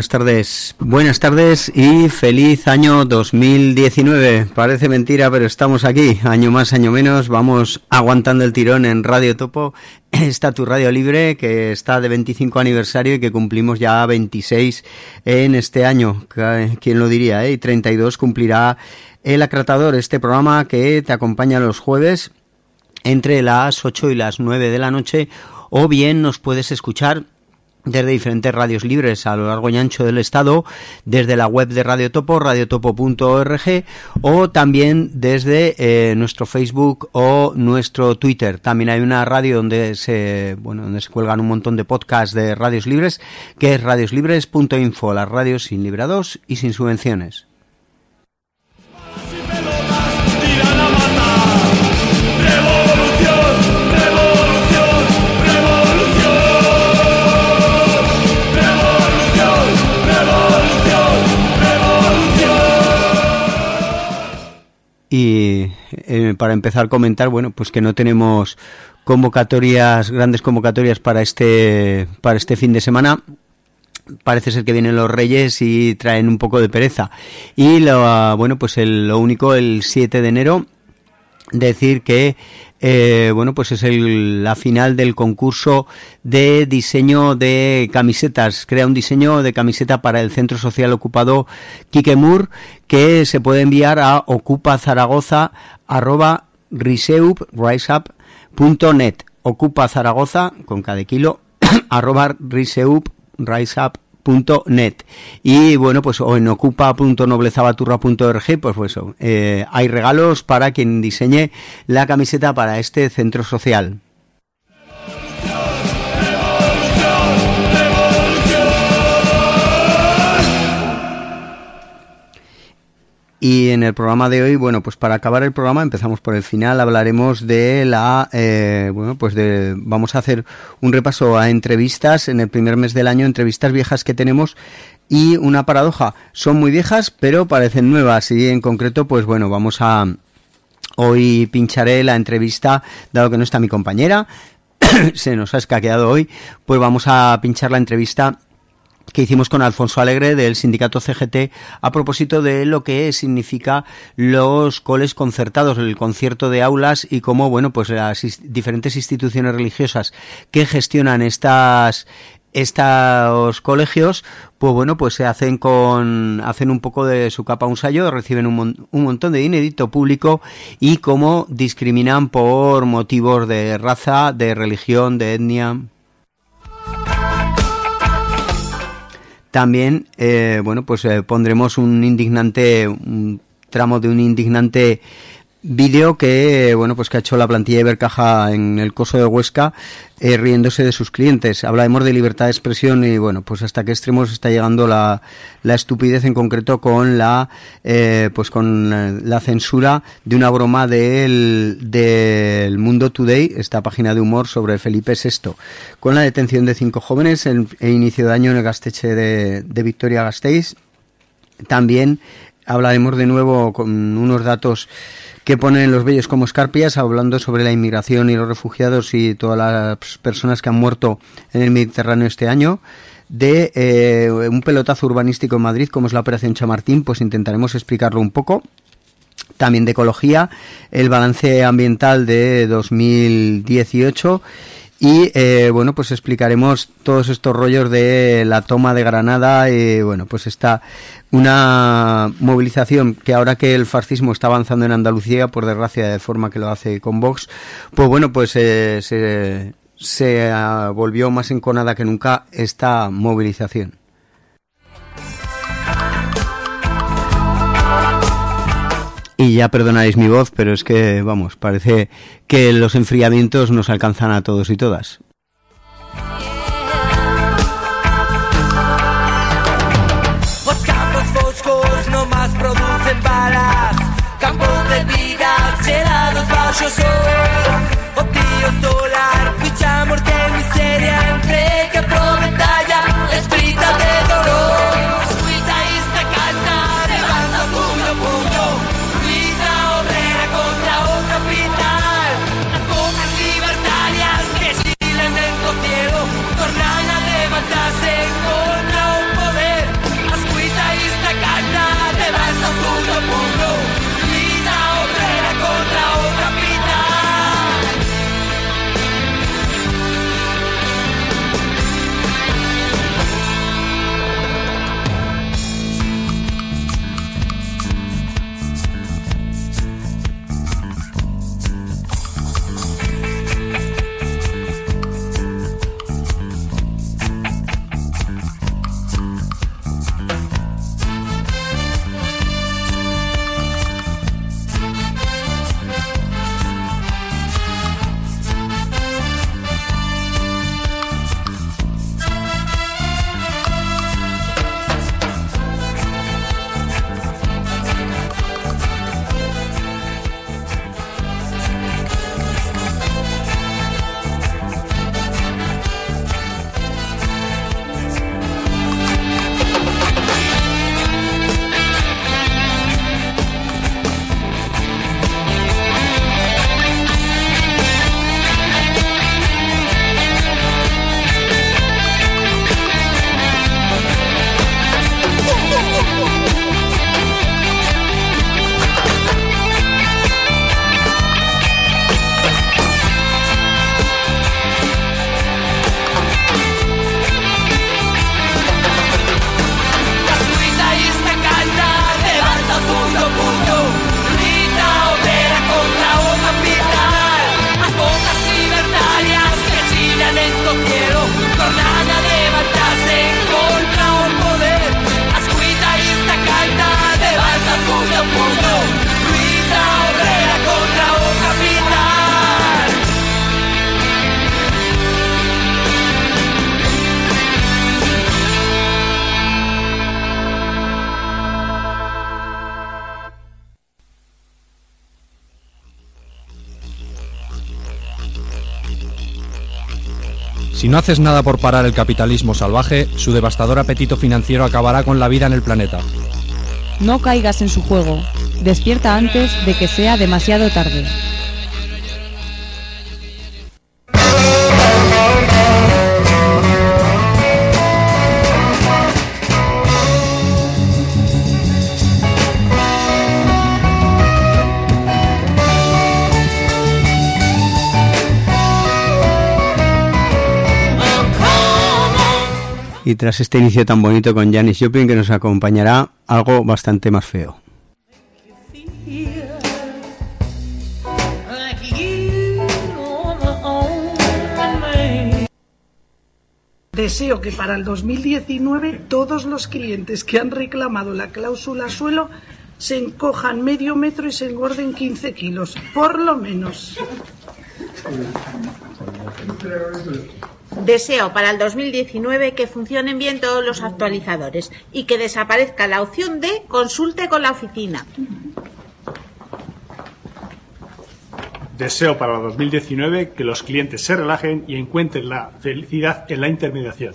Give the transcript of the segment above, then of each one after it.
buenas tardes y feliz año 2019. Parece mentira, pero estamos aquí, año más, año menos, vamos aguantando el tirón en Radio Topo. Está tu radio libre, que está de 25 aniversario y que cumplimos ya 26 en este año. ¿Quién lo diría? Y 32 cumplirá El Acratador, este programa que te acompaña los jueves entre las 8 y las 9 de la noche, o bien nos puedes escuchar desde diferentes radios libres a lo largo y ancho del estado, desde la web de Radio Topo, radiotopo.org, o también desde nuestro Facebook o nuestro Twitter. También hay una radio donde se cuelgan un montón de podcasts de radios libres, que es radioslibres.info, las radios sin librados y sin subvenciones. Y para empezar a comentar, bueno, pues que no tenemos grandes convocatorias para este fin de semana. Parece ser que vienen los Reyes y traen un poco de pereza. Y lo único, el 7 de enero, decir que pues es la final del concurso de diseño de camisetas. Crea un diseño de camiseta para el Centro Social Ocupado Quiquemur, que se puede enviar a ocupazaragoza@riseup.net. Ocupazaragoza con cada kilo @riseup.net. Y bueno, pues o en ocupa.noblezabaturra.org, pues eso, hay regalos para quien diseñe la camiseta para este centro social. Y en el programa de hoy, bueno, pues para acabar el programa, empezamos por el final, hablaremos de vamos a hacer un repaso a entrevistas en el primer mes del año, entrevistas viejas que tenemos, y una paradoja, son muy viejas pero parecen nuevas, y en concreto, pues bueno, hoy pincharé la entrevista, dado que no está mi compañera, se nos ha escaqueado hoy, pues vamos a pinchar la entrevista que hicimos con Alfonso Alegre del sindicato CGT a propósito de lo que significa los coles concertados, el concierto de aulas, y cómo, bueno, pues las diferentes instituciones religiosas que gestionan estos colegios, pues bueno, pues se hacen un poco de su capa un sallo, reciben un montón de dinerito público, y cómo discriminan por motivos de raza, de religión, de etnia. También, pondremos un tramo de un indignante vídeo que, bueno, pues que ha hecho la plantilla de Ibercaja en el Coso de Huesca, riéndose de sus clientes. Hablaremos de libertad de expresión y, bueno, pues hasta qué extremos está llegando la estupidez, en concreto con la censura de una broma del Mundo Today, esta página de humor sobre Felipe VI, con la detención de 5 jóvenes en inicio de año en el Gasteche de Vitoria-Gasteiz. También hablaremos de nuevo con unos datos que ponen los bellos como escarpias, hablando sobre la inmigración y los refugiados y todas las personas que han muerto en el Mediterráneo este año. De un pelotazo urbanístico en Madrid, como es la Operación Chamartín, pues intentaremos explicarlo un poco. También de ecología, el balance ambiental de 2018. Y pues explicaremos todos estos rollos de la toma de Granada, pues está una movilización que, ahora que el fascismo está avanzando en Andalucía, por desgracia de forma que lo hace con Vox, pues bueno, pues se volvió más enconada que nunca esta movilización. Y ya perdonaréis mi voz, pero es que, vamos, parece que los enfriamientos nos alcanzan a todos y todas. Los campos foscos no más producen balas, campos de vidas gelados bajo sol, o tíos dólar, picha, muerte, miseria, entrega, prometalla, esprita de dolor. Tornan a levantarse contra un poder Si no haces nada por parar el capitalismo salvaje, su devastador apetito financiero acabará con la vida en el planeta. No caigas en su juego. Despierta antes de que sea demasiado tarde. Y tras este inicio tan bonito con Janis Joplin, que nos acompañará algo bastante más feo. Deseo que para el 2019 todos los clientes que han reclamado la cláusula suelo se encojan medio metro y se engorden 15 kilos, por lo menos. Deseo para el 2019 que funcionen bien todos los actualizadores y que desaparezca la opción de consulte con la oficina. Deseo para el 2019 que los clientes se relajen y encuentren la felicidad en la intermediación.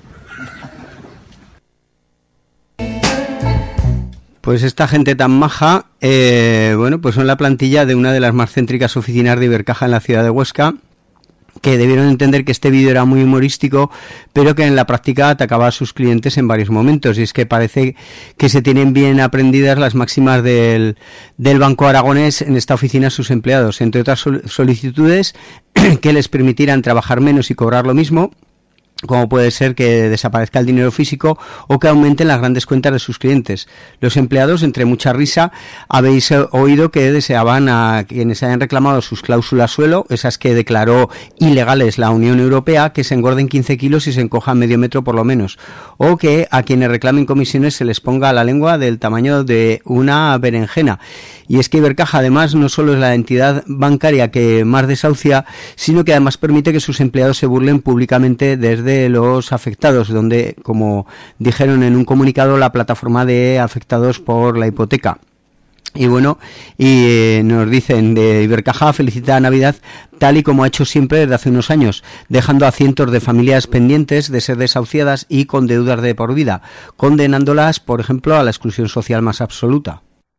Pues esta gente tan maja, pues son la plantilla de una de las más céntricas oficinas de Ibercaja en la ciudad de Huesca, que debieron entender que este vídeo era muy humorístico, pero que en la práctica atacaba a sus clientes en varios momentos. Y es que parece que se tienen bien aprendidas las máximas del Banco Aragonés en esta oficina a sus empleados, entre otras solicitudes que les permitieran trabajar menos y cobrar lo mismo, como puede ser que desaparezca el dinero físico o que aumenten las grandes cuentas de sus clientes. Los empleados, entre mucha risa, habéis oído que deseaban a quienes hayan reclamado sus cláusulas suelo, esas que declaró ilegales la Unión Europea, que se engorden 15 kilos y se encojan medio metro por lo menos, o que a quienes reclamen comisiones se les ponga la lengua del tamaño de una berenjena. Y es que Ibercaja además no solo es la entidad bancaria que más desahucia, sino que además permite que sus empleados se burlen públicamente desde los afectados, donde, como dijeron en un comunicado, la plataforma de afectados por la hipoteca. Y bueno, nos dicen de Ibercaja, felicita a Navidad tal y como ha hecho siempre desde hace unos años, dejando a cientos de familias pendientes de ser desahuciadas y con deudas de por vida, condenándolas, por ejemplo, a la exclusión social más absoluta.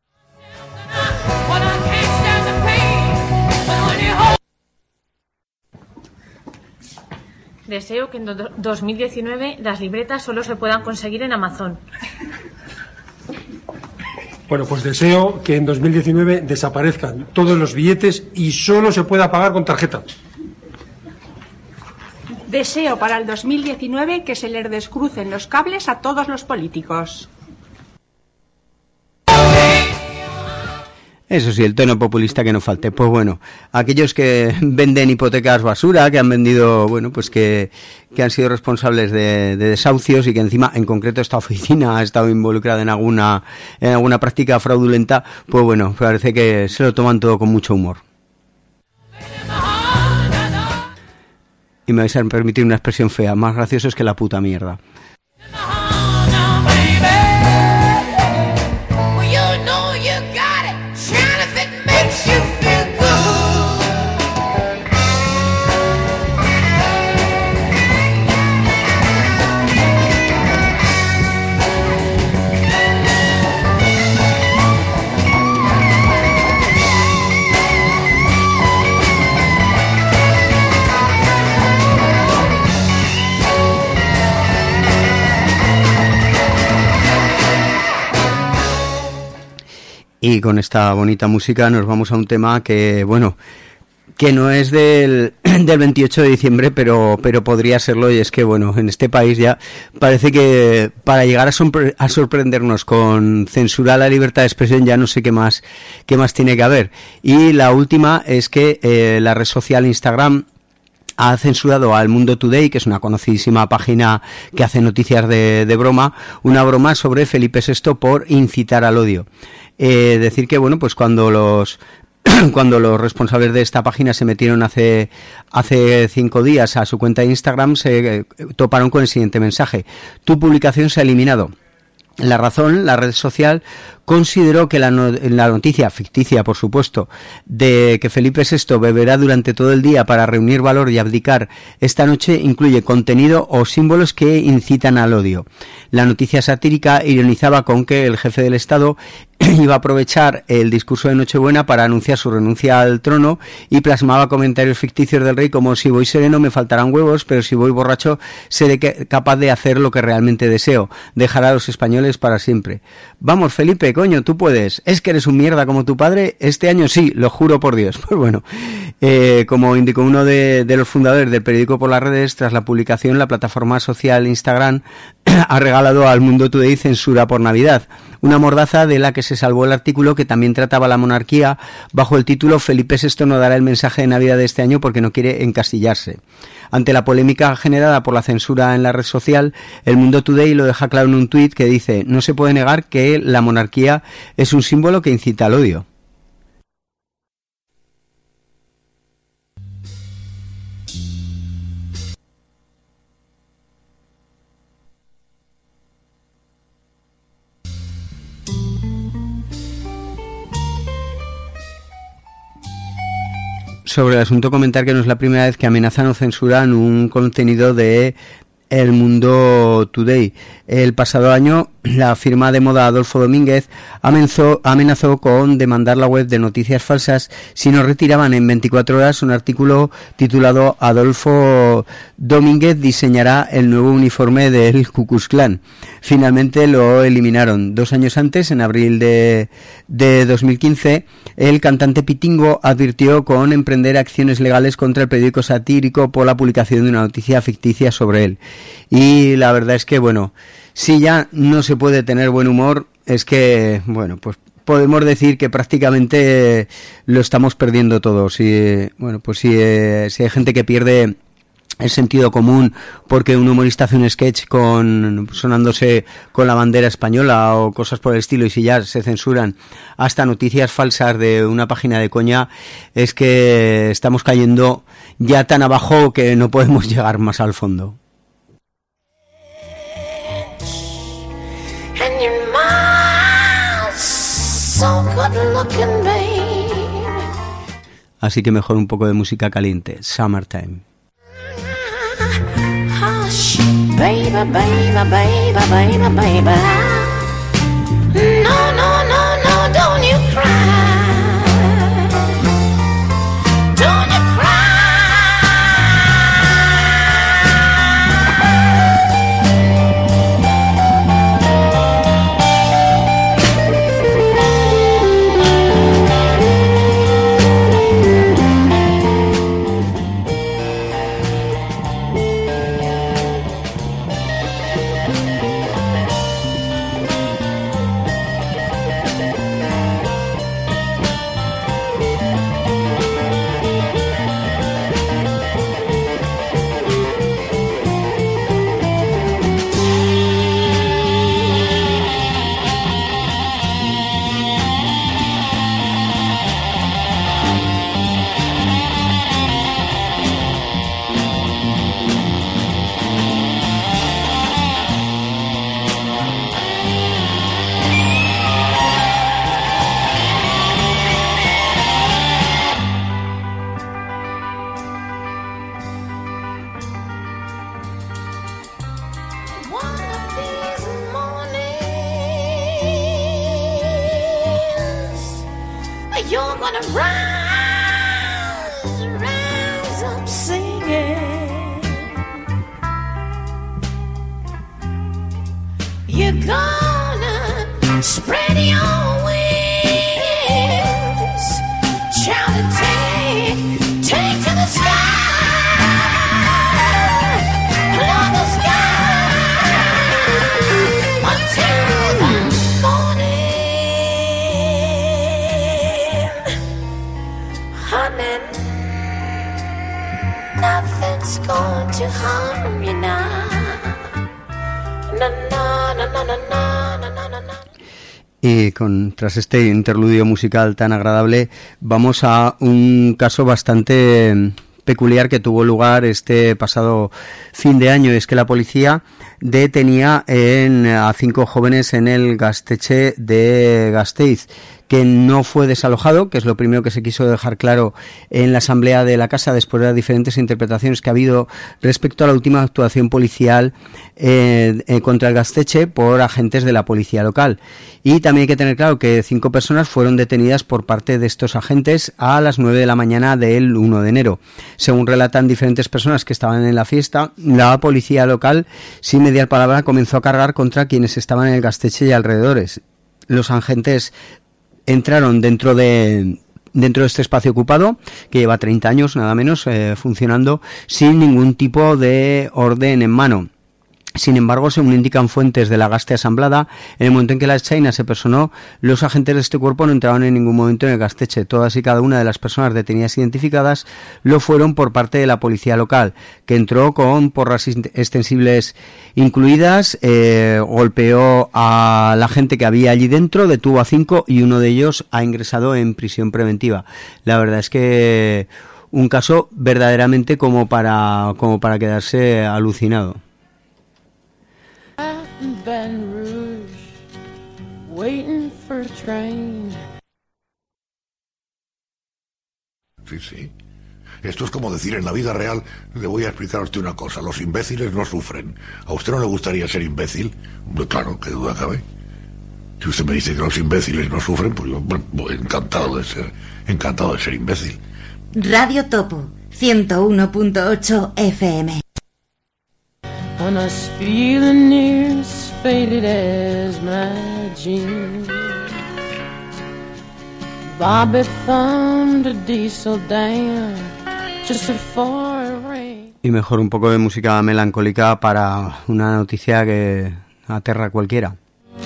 Deseo que en 2019 las libretas solo se puedan conseguir en Amazon. Bueno, pues deseo que en 2019 desaparezcan todos los billetes y solo se pueda pagar con tarjeta. Deseo para el 2019 que se les descrucen los cables a todos los políticos. Eso sí, el tono populista que no falte. Pues bueno, aquellos que venden hipotecas basura, que han vendido, pues que han sido responsables de desahucios y que encima, en concreto, esta oficina ha estado involucrada en alguna práctica fraudulenta, pues bueno, parece que se lo toman todo con mucho humor. Y me vais a permitir una expresión fea, más graciosos que la puta mierda. Y con esta bonita música nos vamos a un tema que no es del 28 de diciembre, pero podría serlo, y es que, en este país ya parece que para llegar a sorprendernos con censura a la libertad de expresión ya no sé qué más tiene que haber. Y la última es que la red social Instagram ha censurado al Mundo Today, que es una conocidísima página que hace noticias de broma, una broma sobre Felipe VI por incitar al odio. Decir que, pues cuando los responsables de esta página se metieron hace 5 días a su cuenta de Instagram, se toparon con el siguiente mensaje: tu publicación se ha eliminado. La Razón, la red social, consideró que la noticia, ficticia por supuesto, de que Felipe VI beberá durante todo el día para reunir valor y abdicar esta noche incluye contenido o símbolos que incitan al odio. La noticia satírica ironizaba con que el jefe del Estado iba a aprovechar el discurso de Nochebuena para anunciar su renuncia al trono y plasmaba comentarios ficticios del rey como: si voy sereno me faltarán huevos, pero si voy borracho seré capaz de hacer lo que realmente deseo, dejar a los españoles para siempre. Vamos, Felipe, coño, tú puedes. ¿Es que eres un mierda como tu padre? Este año sí, lo juro por Dios. Pues bueno, como indicó uno de los fundadores del periódico por las redes, tras la publicación, la plataforma social Instagram ha regalado al Mundo Today censura por Navidad, una mordaza de la que se salvó el artículo que también trataba la monarquía bajo el título Felipe VI no dará el mensaje de Navidad de este año porque no quiere encastillarse. Ante la polémica generada por la censura en la red social, el Mundo Today lo deja claro en un tuit que dice: no se puede negar que la monarquía es un símbolo que incita al odio. Sobre el asunto, comentar que no es la primera vez que amenazan o censuran un contenido de El Mundo Today. El pasado año, la firma de moda Adolfo Domínguez amenazó con demandar la web de noticias falsas si no retiraban en 24 horas un artículo titulado Adolfo Domínguez diseñará el nuevo uniforme del Ku Klux Klan. Finalmente lo eliminaron. 2 años antes, en abril de 2015, el cantante Pitingo advirtió con emprender acciones legales contra el periódico satírico por la publicación de una noticia ficticia sobre él. Y la verdad es que, bueno, si ya no se puede tener buen humor, es que, bueno, pues podemos decir que prácticamente lo estamos perdiendo todo. Si hay gente que pierde el sentido común porque un humorista hace un sketch sonándose con la bandera española o cosas por el estilo, y si ya se censuran hasta noticias falsas de una página de coña, es que estamos cayendo ya tan abajo que no podemos llegar más al fondo. Así que mejor un poco de música caliente. Summertime. Hush, baby, baby, baby, baby, baby. No, no, no, no, don't you cry. Don't you you're gonna rise up singing. You're gonna spread your wings, shout and take to the sky, love the sky until the honey, nothing's going to harm you now. Na, na, na, na, na, na, na, na, na. Y tras este interludio musical tan agradable, vamos a un caso bastante peculiar que tuvo lugar este pasado fin de año. Es que la policía detenía a 5 jóvenes en el Gaztetxe de Gasteiz, que no fue desalojado, que es lo primero que se quiso dejar claro en la asamblea de la casa después de las diferentes interpretaciones que ha habido respecto a la última actuación policial contra el Gaztetxe por agentes de la policía local. Y también hay que tener claro que 5 personas fueron detenidas por parte de estos agentes a las 9 de la mañana del 1 de enero. Según relatan diferentes personas que estaban en la fiesta, la policía local, sin mediar palabra, comenzó a cargar contra quienes estaban en el Gaztetxe y alrededores. Los agentes entraron dentro de este espacio ocupado, que lleva 30 años nada menos funcionando, sin ningún tipo de orden en mano. Sin embargo, según indican fuentes de la Gazte Asamblada, en el momento en que la Ertzaina se personó, los agentes de este cuerpo no entraron en ningún momento en el Gaztetxe. Todas y cada una de las personas detenidas identificadas lo fueron por parte de la policía local, que entró con porras extensibles incluidas, golpeó a la gente que había allí dentro, detuvo a 5 y uno de ellos ha ingresado en prisión preventiva. La verdad es que un caso verdaderamente como para quedarse alucinado. Baton Rouge, waiting for a train. Sí. Esto es como decir en la vida real, le voy a explicar a usted una cosa, los imbéciles no sufren. ¿A usted no le gustaría ser imbécil? Claro, qué duda cabe. Si usted me dice que los imbéciles no sufren, pues yo encantado de ser imbécil. Radio Topo, 101.8 FM. And I was feeling near as faded as my jeans. Bobby thumbed a diesel down just before it rained. Y mejor un poco de música melancólica para una noticia que aterra a cualquiera.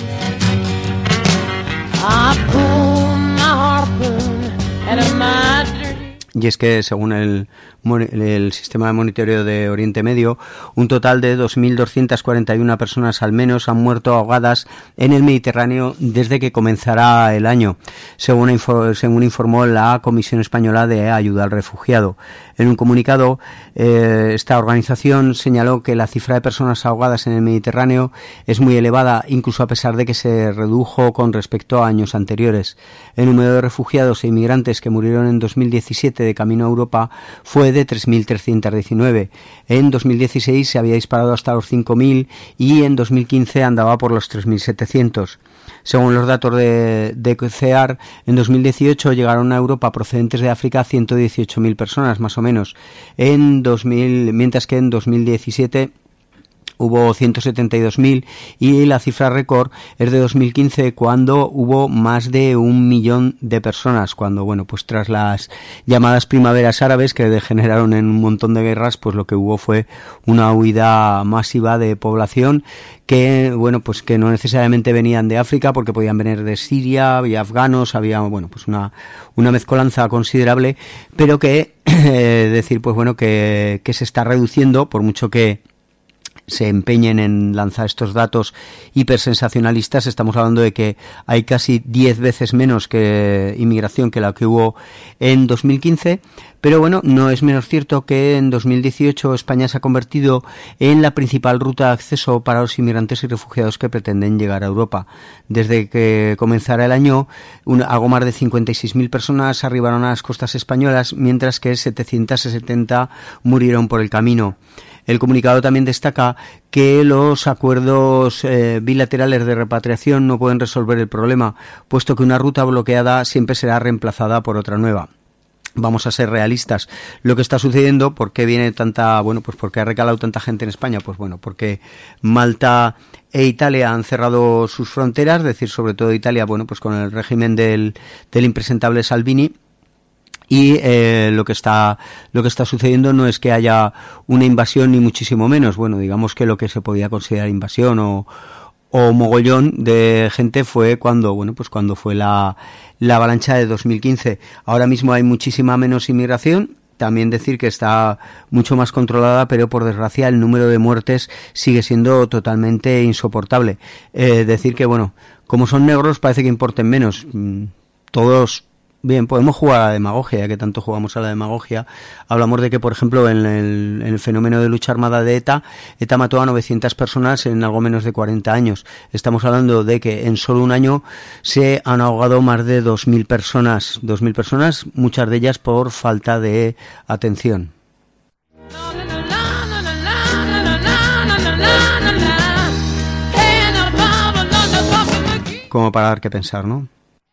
I pulled my harpoon out of my dirty. Y es que, según el sistema de monitoreo de Oriente Medio, un total de 2.241 personas al menos han muerto ahogadas en el Mediterráneo desde que comenzará el año, según informó la Comisión Española de Ayuda al Refugiado. En un comunicado, esta organización señaló que la cifra de personas ahogadas en el Mediterráneo es muy elevada, incluso a pesar de que se redujo con respecto a años anteriores. El número de refugiados e inmigrantes que murieron en 2017 de camino a Europa fue de 3.319. En 2016 se había disparado hasta los 5.000 y en 2015 andaba por los 3.700. Según los datos de CEAR, en 2018 llegaron a Europa procedentes de África 118.000 personas, más o menos, mientras que en 2017 hubo 172.000 y la cifra récord es de 2015, cuando hubo más de 1 millón de personas, cuando, bueno, pues tras las llamadas primaveras árabes que degeneraron en un montón de guerras, pues lo que hubo fue una huida masiva de población que, bueno, pues que no necesariamente venían de África, porque podían venir de Siria, había afganos, había, bueno, pues una mezcolanza considerable, pero que decir, pues bueno, que se está reduciendo, por mucho que se empeñen en lanzar estos datos hipersensacionalistas. Estamos hablando de que hay casi 10 veces menos que inmigración que la que hubo en 2015, pero bueno, no es menos cierto que en 2018 España se ha convertido en la principal ruta de acceso para los inmigrantes y refugiados que pretenden llegar a Europa. Desde que comenzara el año, algo más de 56.000 personas arribaron a las costas españolas, mientras que 770 murieron por el camino. El comunicado también destaca que los acuerdos bilaterales de repatriación no pueden resolver el problema, puesto que una ruta bloqueada siempre será reemplazada por otra nueva. Vamos a ser realistas. Lo que está sucediendo, ¿por qué viene tanta, bueno, pues porque ha recalado tanta gente en España? Pues bueno, porque Malta e Italia han cerrado sus fronteras, es decir, sobre todo Italia, bueno, pues con el régimen del impresentable Salvini. Y lo que está sucediendo no es que haya una invasión ni muchísimo menos. Bueno, digamos que lo que se podía considerar invasión o mogollón de gente fue cuando fue la avalancha de 2015. Ahora mismo hay muchísima menos inmigración. También decir que está mucho más controlada, pero por desgracia el número de muertes sigue siendo totalmente insoportable. Decir que, bueno, como son negros parece que importen menos. Todos Bien, podemos jugar a la demagogia, ya que tanto jugamos a la demagogia. Hablamos de que, por ejemplo, en el fenómeno de lucha armada de ETA mató a 900 personas en algo menos de 40 años. Estamos hablando de que en solo un año se han ahogado más de 2.000 personas. 2.000 personas, muchas de ellas por falta de atención. Como para dar que pensar, ¿no?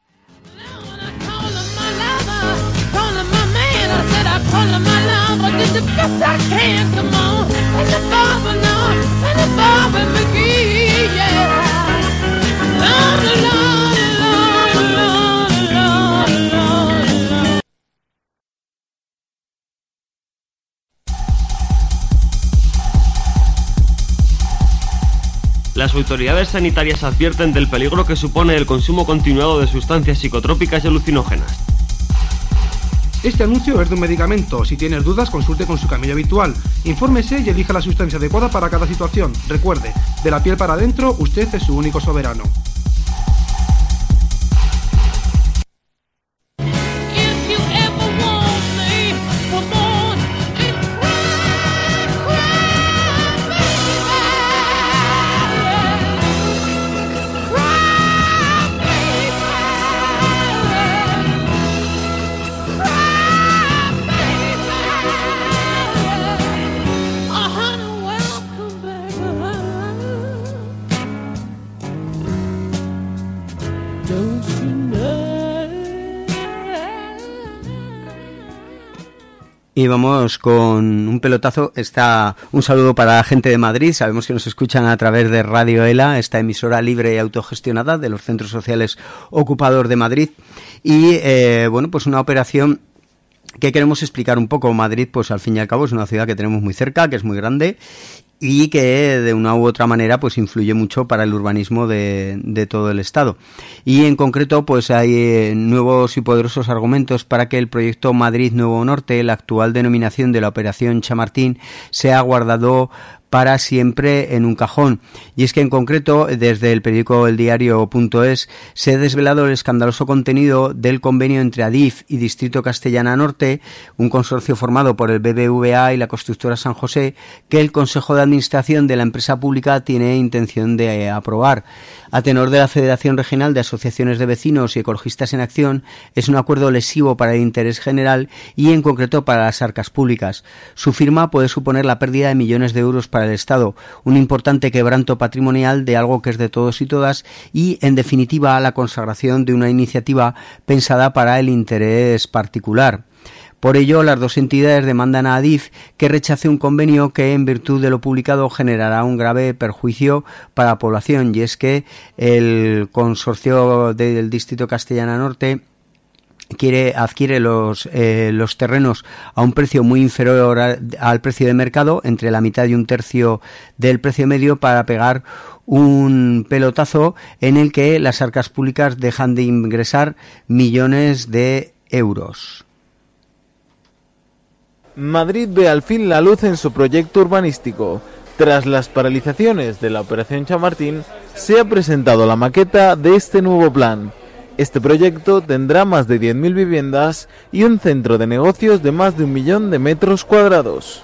Las autoridades sanitarias advierten del peligro que supone el consumo continuado de sustancias psicotrópicas y alucinógenas. Este anuncio es de un medicamento. Si tienes dudas, consulte con su camello habitual. Infórmese y elija la sustancia adecuada para cada situación. Recuerde, de la piel para adentro, usted es su único soberano. Y vamos con un pelotazo. Un saludo para la gente de Madrid. Sabemos que nos escuchan a través de Radio ELA, esta emisora libre y autogestionada de los centros sociales ocupados de Madrid. Y pues una operación que queremos explicar un poco. Madrid, pues al fin y al cabo es una ciudad que tenemos muy cerca, que es muy grande y que de una u otra manera pues influye mucho para el urbanismo de todo el estado. Y en concreto pues hay nuevos y poderosos argumentos para que el proyecto Madrid Nuevo Norte, la actual denominación de la Operación Chamartín, sea guardado para siempre en un cajón. Y es que en concreto desde el periódico eldiario.es se ha desvelado el escandaloso contenido del convenio entre Adif y Distrito Castellana Norte, un consorcio formado por el BBVA y la constructora San José, que el Consejo de Administración de la empresa pública tiene intención de aprobar. A tenor de la Federación Regional de Asociaciones de Vecinos y Ecologistas en Acción, es un acuerdo lesivo para el interés general y en concreto para las arcas públicas. Su firma puede suponer la pérdida de millones de euros para el Estado, un importante quebranto patrimonial de algo que es de todos y todas y, en definitiva, la consagración de una iniciativa pensada para el interés particular. Por ello, las dos entidades demandan a Adif que rechace un convenio que, en virtud de lo publicado, generará un grave perjuicio para la población, y es que el consorcio del Distrito Castellana Norte adquiere los terrenos a un precio muy inferior al precio de mercado, entre la mitad y un tercio del precio medio, para pegar un pelotazo en el que las arcas públicas dejan de ingresar millones de euros. Madrid ve al fin la luz en su proyecto urbanístico. Tras las paralizaciones de la Operación Chamartín, se ha presentado la maqueta de este nuevo plan. Este proyecto tendrá más de 10.000 viviendas y un centro de negocios de más de 1 millón de metros cuadrados.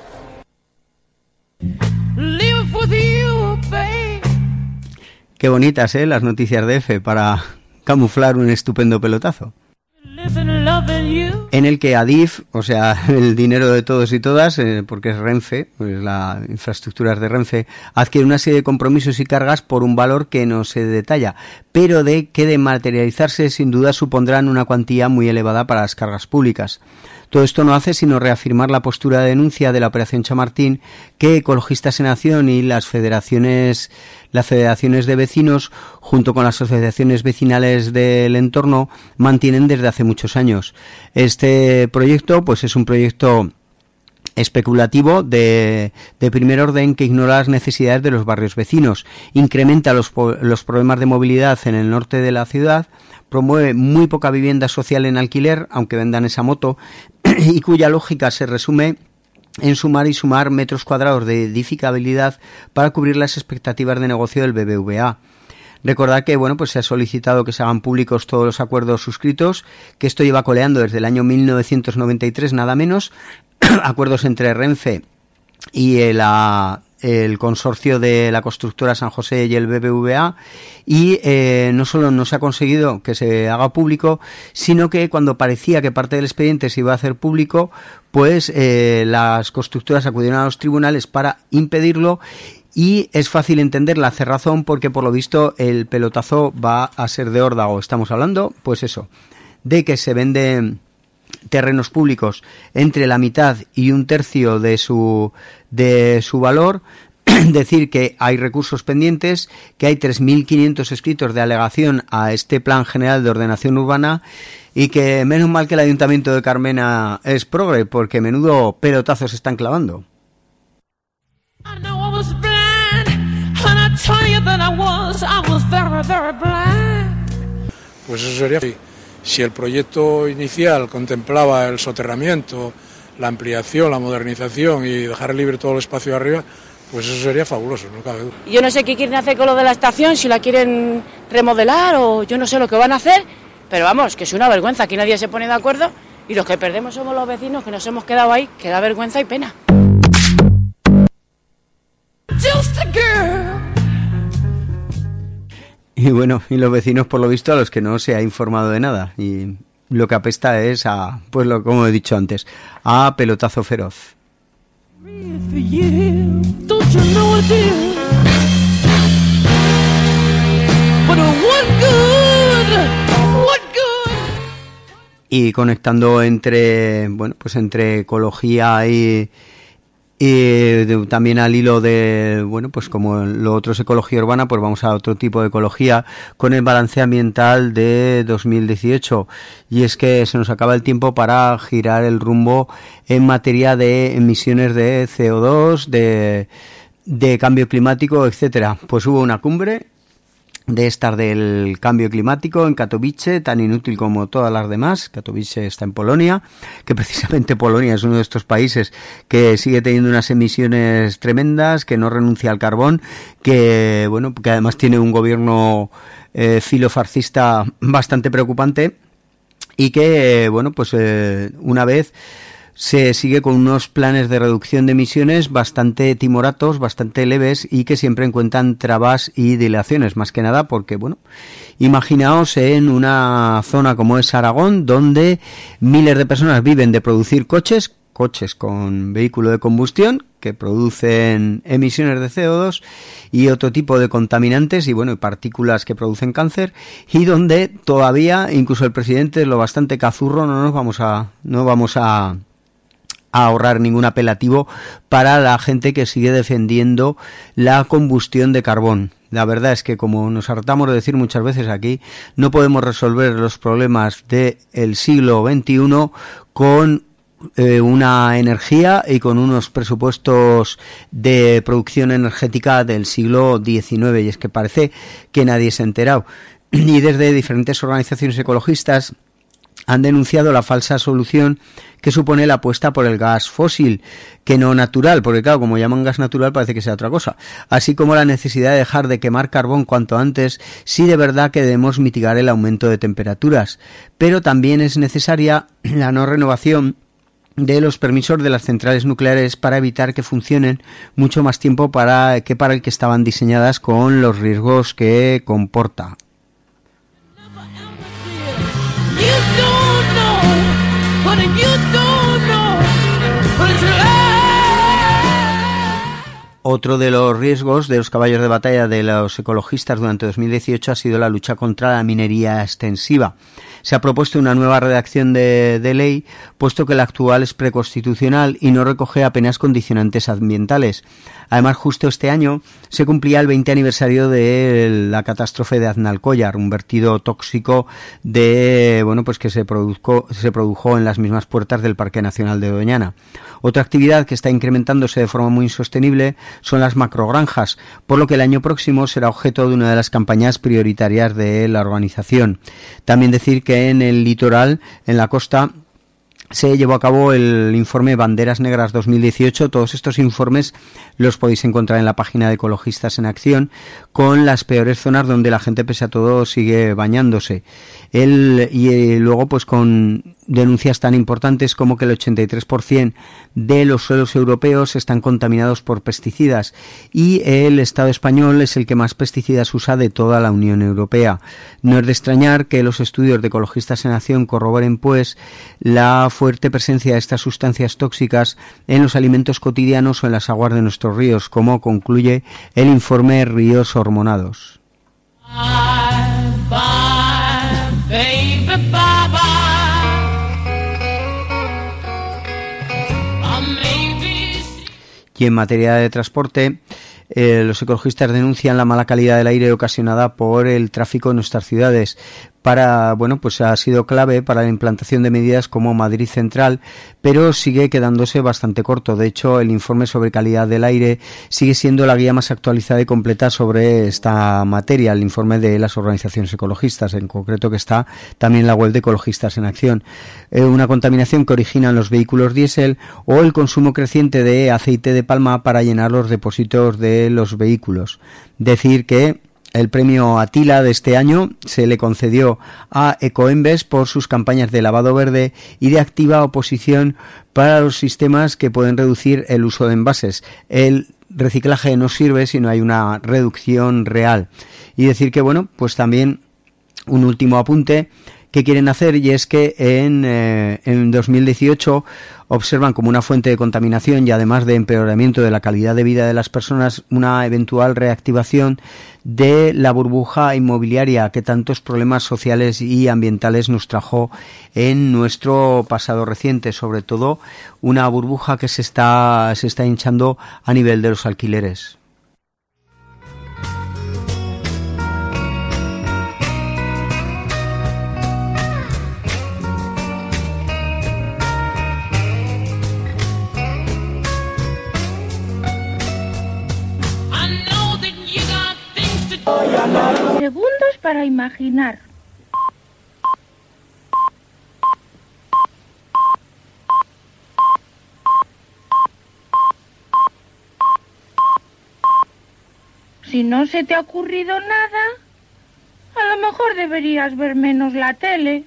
Qué bonitas, las noticias de EFE para camuflar un estupendo pelotazo. En el que Adif, o sea, el dinero de todos y todas, porque es Renfe, pues la infraestructura es de Renfe, adquiere una serie de compromisos y cargas por un valor que no se detalla, pero que de materializarse sin duda supondrán una cuantía muy elevada para las cargas públicas. Todo esto no hace sino reafirmar la postura de denuncia de la Operación Chamartín que Ecologistas en Acción y las federaciones de vecinos, junto con las asociaciones vecinales del entorno, mantienen desde hace muchos años. Este proyecto pues es un proyecto especulativo de primer orden que ignora las necesidades de los barrios vecinos, incrementa los problemas de movilidad en el norte de la ciudad, promueve muy poca vivienda social en alquiler, aunque vendan esa moto, y cuya lógica se resume en sumar metros cuadrados de edificabilidad para cubrir las expectativas de negocio del BBVA. Recordad que, bueno, pues se ha solicitado que se hagan públicos todos los acuerdos suscritos, que esto lleva coleando desde el año 1993, nada menos, acuerdos entre Renfe y el consorcio de la constructora San José y el BBVA, y no solo no se ha conseguido que se haga público, sino que cuando parecía que parte del expediente se iba a hacer público, pues las constructoras acudieron a los tribunales para impedirlo. Y es fácil entender la cerrazón porque por lo visto el pelotazo va a ser de órdago. Estamos hablando, pues eso, de que se venden terrenos públicos entre la mitad y un tercio de su valor, decir que hay recursos pendientes, que hay 3.500 escritos de alegación a este Plan General de Ordenación Urbana y que menos mal que el Ayuntamiento de Carmena es progre porque menudo pelotazo se están clavando. Pues eso sería, si el proyecto inicial contemplaba el soterramiento, la ampliación, la modernización y dejar libre todo el espacio de arriba, pues eso sería fabuloso, no cabe duda. Yo no sé qué quieren hacer con lo de la estación, si la quieren remodelar o yo no sé lo que van a hacer, pero vamos, que es una vergüenza, aquí nadie se pone de acuerdo y los que perdemos somos los vecinos que nos hemos quedado ahí, que da vergüenza y pena. Y bueno, y los vecinos por lo visto a los que no se ha informado de nada y lo que apesta es a, pues como he dicho antes, a pelotazo feroz. Y conectando entre, bueno, pues entre ecología y también al hilo de, bueno, pues como lo otro es ecología urbana, pues vamos a otro tipo de ecología con el balance ambiental de 2018. Y es que se nos acaba el tiempo para girar el rumbo en materia de emisiones de CO2, de cambio climático, etcétera. Pues hubo una cumbre de estas del cambio climático en Katowice, tan inútil como todas las demás. Katowice está en Polonia, que precisamente Polonia es uno de estos países que sigue teniendo unas emisiones tremendas, que no renuncia al carbón, que bueno, que además tiene un gobierno filofascista bastante preocupante y que bueno, pues una vez se sigue con unos planes de reducción de emisiones bastante timoratos, bastante leves y que siempre encuentran trabas y dilaciones, más que nada porque, bueno, imaginaos en una zona como es Aragón, donde miles de personas viven de producir coches con vehículo de combustión que producen emisiones de CO2 y otro tipo de contaminantes y bueno, y partículas que producen cáncer, y donde todavía incluso el presidente es lo bastante cazurro, no vamos a ahorrar ningún apelativo para la gente que sigue defendiendo la combustión de carbón. La verdad es que, como nos hartamos de decir muchas veces aquí, no podemos resolver los problemas del siglo XXI con una energía y con unos presupuestos de producción energética del siglo XIX, y es que parece que nadie se ha enterado. Y desde diferentes organizaciones ecologistas han denunciado la falsa solución que supone la apuesta por el gas fósil, que no natural, porque claro, como llaman gas natural parece que sea otra cosa, así como la necesidad de dejar de quemar carbón cuanto antes si de verdad que debemos mitigar el aumento de temperaturas. Pero también es necesaria la no renovación de los permisos de las centrales nucleares para evitar que funcionen mucho más tiempo para el que estaban diseñadas, con los riesgos que comporta. Otro de los riesgos de los caballos de batalla de los ecologistas durante 2018 ha sido la lucha contra la minería extensiva. Se ha propuesto una nueva redacción de ley, puesto que la actual es preconstitucional y no recoge apenas condicionantes ambientales. Además, justo este año se cumplía el 20 aniversario de la catástrofe de Aznalcóllar, un vertido tóxico que se produjo en las mismas puertas del Parque Nacional de Doñana. Otra actividad que está incrementándose de forma muy insostenible son las macrogranjas, por lo que el año próximo será objeto de una de las campañas prioritarias de la organización. También decir que en el litoral, en la costa, se llevó a cabo el informe Banderas Negras 2018. Todos estos informes los podéis encontrar en la página de Ecologistas en Acción, con las peores zonas donde la gente, pese a todo, sigue bañándose. Y luego, pues con denuncias tan importantes como que el 83% de los suelos europeos están contaminados por pesticidas, y el Estado español es el que más pesticidas usa de toda la Unión Europea. No es de extrañar que los estudios de Ecologistas en Acción corroboren, pues, la fuerte presencia de estas sustancias tóxicas en los alimentos cotidianos o en las aguas de nuestros ríos, como concluye el informe Ríos Hormonados. Y en materia de transporte, los ecologistas denuncian la mala calidad del aire ocasionada por el tráfico en nuestras ciudades. Pues ha sido clave para la implantación de medidas como Madrid Central, pero sigue quedándose bastante corto. De hecho, el informe sobre calidad del aire sigue siendo la guía más actualizada y completa sobre esta materia, el informe de las organizaciones ecologistas, en concreto, que está también en la web de Ecologistas en Acción. Una contaminación que originan los vehículos diésel o el consumo creciente de aceite de palma para llenar los depósitos de los vehículos. Decir que el premio Atila de este año se le concedió a Ecoembes por sus campañas de lavado verde y de activa oposición para los sistemas que pueden reducir el uso de envases. El reciclaje no sirve si no hay una reducción real. Y decir que, pues también un último apunte que quieren hacer, y es que en 2018 observan como una fuente de contaminación y además de empeoramiento de la calidad de vida de las personas una eventual reactivación de la burbuja inmobiliaria que tantos problemas sociales y ambientales nos trajo en nuestro pasado reciente, sobre todo una burbuja que se está hinchando a nivel de los alquileres. Segundos para imaginar. Si no se te ha ocurrido nada, a lo mejor deberías ver menos la tele.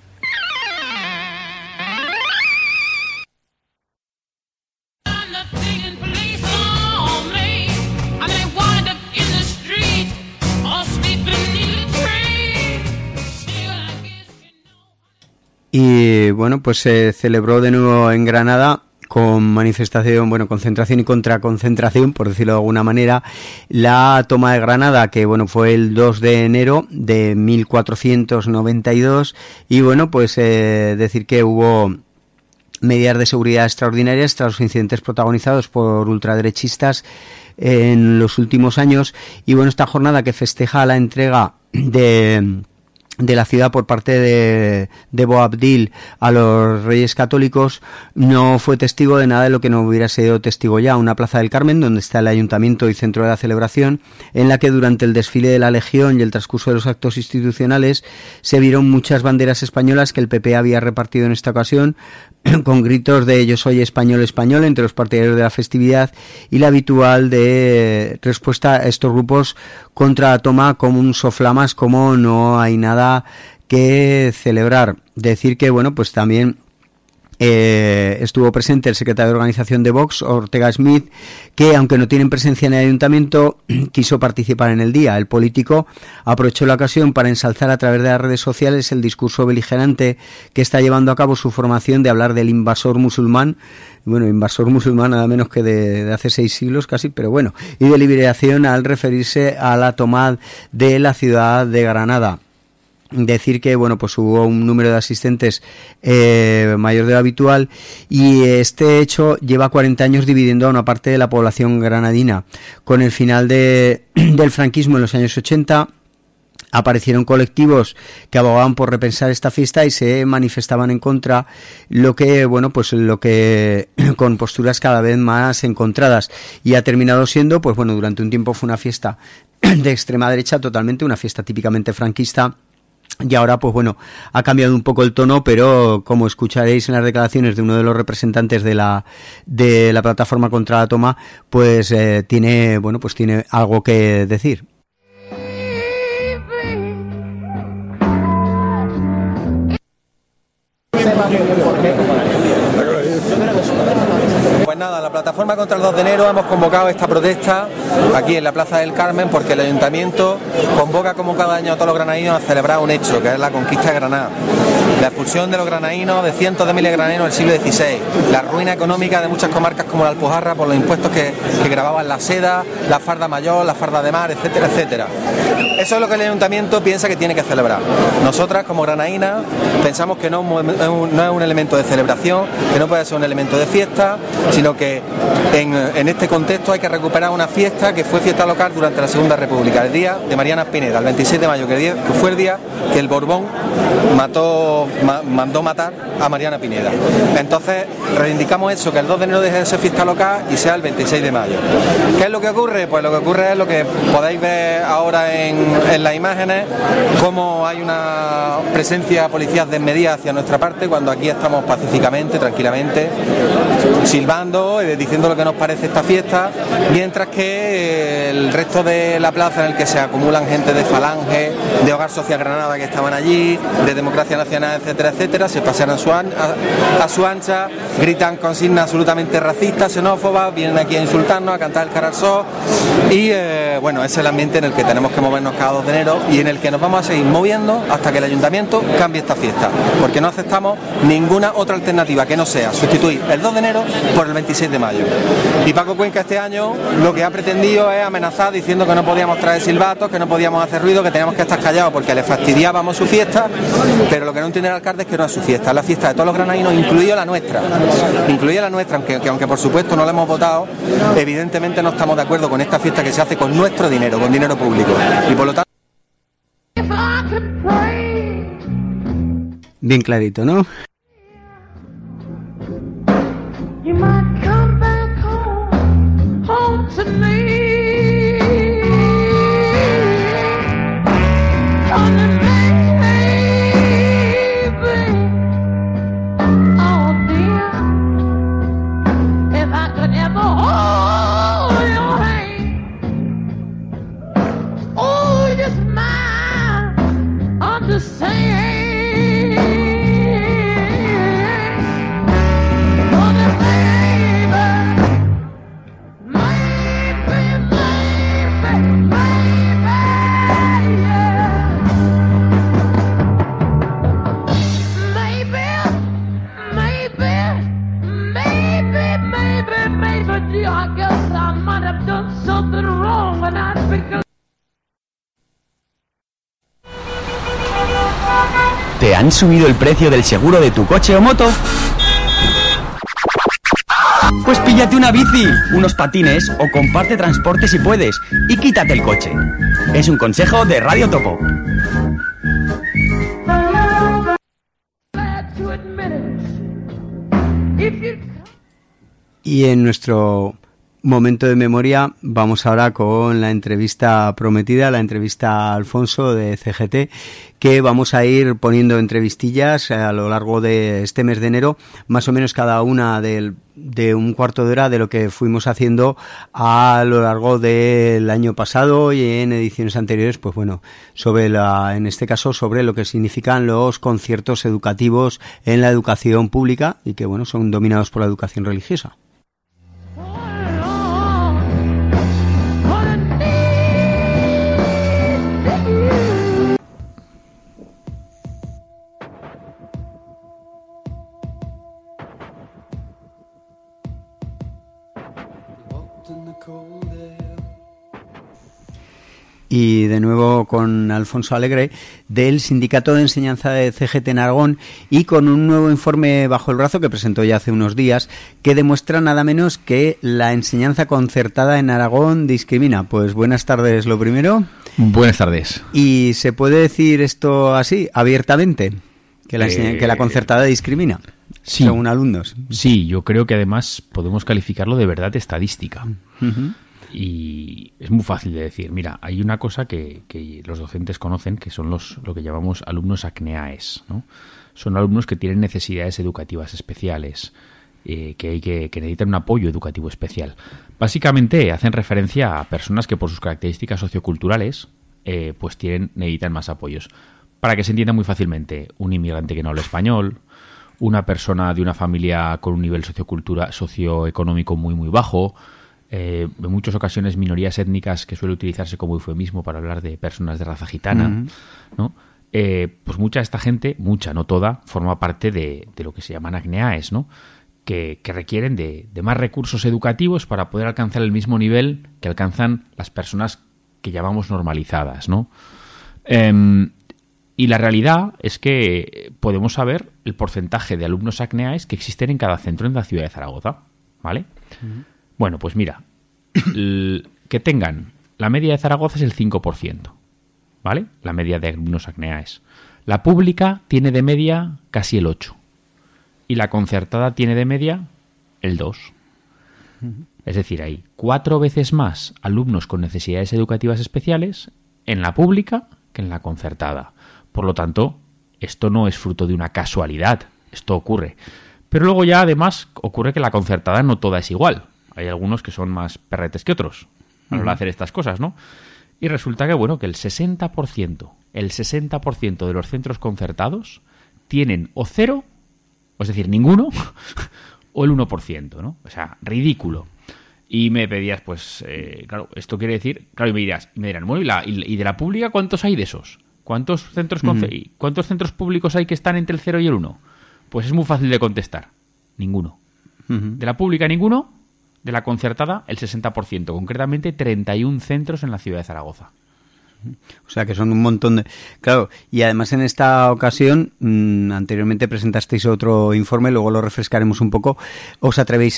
Y se celebró de nuevo en Granada con manifestación, concentración y contraconcentración, por decirlo de alguna manera, la toma de Granada, que fue el 2 de enero de 1492, y decir que hubo medidas de seguridad extraordinarias tras los incidentes protagonizados por ultraderechistas en los últimos años. Y esta jornada que festeja la entrega de la ciudad por parte de Boabdil a los Reyes Católicos no fue testigo de nada de lo que no hubiera sido testigo ya. Una plaza del Carmen, donde está el ayuntamiento y centro de la celebración, en la que durante el desfile de la Legión y el transcurso de los actos institucionales se vieron muchas banderas españolas que el PP había repartido en esta ocasión, con gritos de "yo soy español, español" entre los partidarios de la festividad, y la habitual de respuesta a estos grupos contra la toma como un soflamas, como no hay nada que celebrar. Decir que también estuvo presente el secretario de organización de Vox, Ortega Smith, que aunque no tienen presencia en el ayuntamiento, quiso participar en el día. El político aprovechó la ocasión para ensalzar a través de las redes sociales el discurso beligerante que está llevando a cabo su formación de hablar del invasor musulmán, invasor musulmán nada menos que de hace 6 siglos casi, pero y de liberación al referirse a la toma de la ciudad de Granada. Decir que hubo un número de asistentes mayor de lo habitual, y este hecho lleva 40 años dividiendo a una parte de la población granadina. Con el final del franquismo en los años 80 aparecieron colectivos que abogaban por repensar esta fiesta y se manifestaban en contra, lo que con posturas cada vez más encontradas, y ha terminado siendo durante un tiempo fue una fiesta de extrema derecha, totalmente una fiesta típicamente franquista, Y ahora, pues bueno, ha cambiado un poco el tono, pero como escucharéis en las declaraciones de uno de los representantes de la plataforma contra la toma, pues tiene algo que decir. Pues nada, la plataforma contra el 2 de enero hemos convocado esta protesta aquí en la Plaza del Carmen porque el Ayuntamiento convoca como cada año a todos los granadinos a celebrar un hecho, que es la conquista de Granada. La expulsión de los granaínos, de cientos de miles de granaínos del siglo XVI, la ruina económica de muchas comarcas como la Alpujarra por los impuestos que gravaban la seda, la farda mayor, la farda de mar, etcétera, etcétera. Eso es lo que el Ayuntamiento piensa que tiene que celebrar. Nosotras, como granaínas, pensamos que no es un elemento de celebración, que no puede ser un elemento de fiesta, sino que en este contexto hay que recuperar una fiesta que fue fiesta local durante la Segunda República, el día de Mariana Pineda, el 26 de mayo, que fue el día que el Borbón mandó matar a Mariana Pineda. Entonces reivindicamos eso, que el 2 de enero deje de ser fiesta local y sea el 26 de mayo. ¿Qué es lo que ocurre? Pues lo que ocurre es lo que podéis ver ahora en las imágenes, cómo hay una presencia policial desmedida hacia nuestra parte cuando aquí estamos pacíficamente, tranquilamente, silbando y diciendo lo que nos parece esta fiesta, mientras que el resto de la plaza, en el que se acumulan gente de Falange, de Hogar Social Granada que estaban allí, de Democracia Nacional, etcétera, etcétera, se pasean a su ancha, gritan consignas absolutamente racistas, xenófobas, vienen aquí a insultarnos, a cantar el Cararsó y bueno, ese es el ambiente en el que tenemos que movernos cada 2 de enero y en el que nos vamos a seguir moviendo hasta que el Ayuntamiento cambie esta fiesta, porque no aceptamos ninguna otra alternativa que no sea sustituir el 2 de enero por el 26 de mayo. Y Paco Cuenca este año lo que ha pretendido es amenazar diciendo que no podíamos traer silbatos, que no podíamos hacer ruido, que teníamos que estar callados porque le fastidiábamos su fiesta, pero lo que no entiende el alcalde es que no es su fiesta, es la fiesta de todos los granaínos, incluida la nuestra, aunque por supuesto no la hemos votado, evidentemente no estamos de acuerdo con esta fiesta que se hace con nuestro dinero, con dinero público, y por lo tanto... Bien clarito, ¿no? You might come back home to me. Honey, baby, oh dear, if I could ever hold your hand, oh, just my understand. ¿Te han subido el precio del seguro de tu coche o moto? Pues píllate una bici, unos patines o comparte transporte si puedes y quítate el coche. Es un consejo de Radio Topo. Y en nuestro momento de memoria vamos ahora con la entrevista prometida, la entrevista a Alfonso de CGT, que vamos a ir poniendo entrevistillas a lo largo de este mes de enero, más o menos cada una de un cuarto de hora de lo que fuimos haciendo a lo largo del año pasado y en ediciones anteriores, pues bueno, en este caso sobre lo que significan los conciertos educativos en la educación pública y que bueno, son dominados por la educación religiosa. Y de nuevo con Alfonso Alegre del Sindicato de Enseñanza de CGT en Aragón y con un nuevo informe bajo el brazo que presentó ya hace unos días que demuestra nada menos que la enseñanza concertada en Aragón discrimina. Pues buenas tardes lo primero. Buenas tardes. ¿Y se puede decir esto así, abiertamente? Que la concertada discrimina, sí, según alumnos. Sí, yo creo que además podemos calificarlo de verdad estadística. Uh-huh. Y y es muy fácil de decir. Mira, hay una cosa que los docentes conocen, que son lo que llamamos alumnos ACNEAES, ¿no? Son alumnos que tienen necesidades educativas especiales, que necesitan un apoyo educativo especial. Básicamente hacen referencia a personas que por sus características socioculturales pues necesitan más apoyos. Para que se entienda muy fácilmente, un inmigrante que no habla español, una persona de una familia con un nivel socioeconómico muy muy bajo, en muchas ocasiones minorías étnicas, que suele utilizarse como eufemismo para hablar de personas de raza gitana, ¿no? Pues mucha de esta gente, mucha, no toda, forma parte de lo que se llaman ACNEAES, ¿no? Que requieren de más recursos educativos para poder alcanzar el mismo nivel que alcanzan las personas que llamamos normalizadas, ¿no? Y la realidad es que podemos saber el porcentaje de alumnos ACNEAES que existen en cada centro en la ciudad de Zaragoza, ¿vale? Bueno, pues mira, que tengan, la media de Zaragoza es el 5%, ¿vale? La media de alumnos ACNEAES. La pública tiene de media casi el 8%. Y la concertada tiene de media el 2%. Es decir, hay 4 veces más alumnos con necesidades educativas especiales en la pública que en la concertada. Por lo tanto, esto no es fruto de una casualidad. Esto ocurre. Pero luego ya además ocurre que la concertada no toda es igual. Hay algunos que son más perretes que otros a la hora de hacer estas cosas, ¿no? Y resulta que, bueno, que el 60% de los centros concertados tienen o 0, es decir, ninguno, o el 1%, ¿no? O sea, ridículo. Y me pedías, pues, claro, esto quiere decir, claro, y me dirán, bueno, ¿y de la pública cuántos hay de esos? ¿Cuántos centros públicos hay que están entre el 0 y el 1? Pues es muy fácil de contestar. Ninguno. De la pública, ninguno. De la concertada, el 60%. Concretamente, 31 centros en la ciudad de Zaragoza. O sea, que son un montón de... Claro, y además en esta ocasión, anteriormente presentasteis otro informe, luego lo refrescaremos un poco. ¿Os atrevéis,